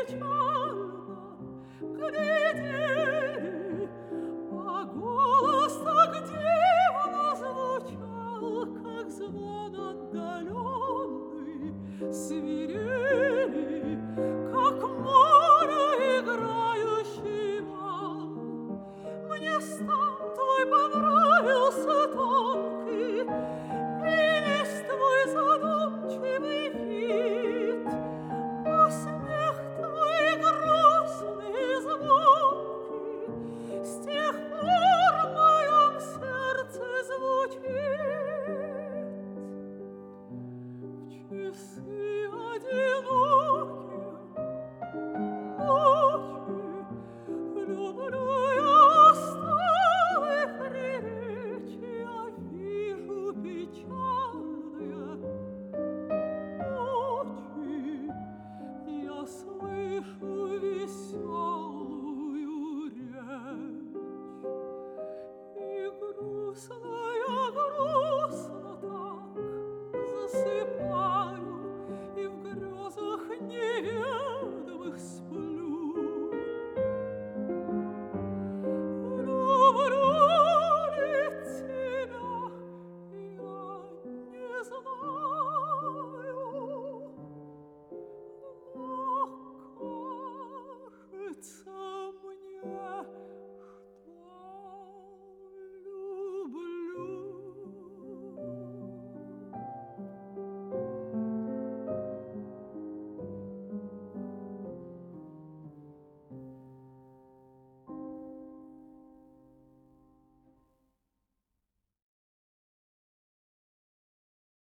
встречала, глядели, а голос так дивно звучал, как звон отдаленный, свирели, как море играющий вал. Мне стан твой понравился тонкий, и весь твой задумчивый вид, а смех твой грустный и звонкий с тех пор в моем сердце звучит. В часы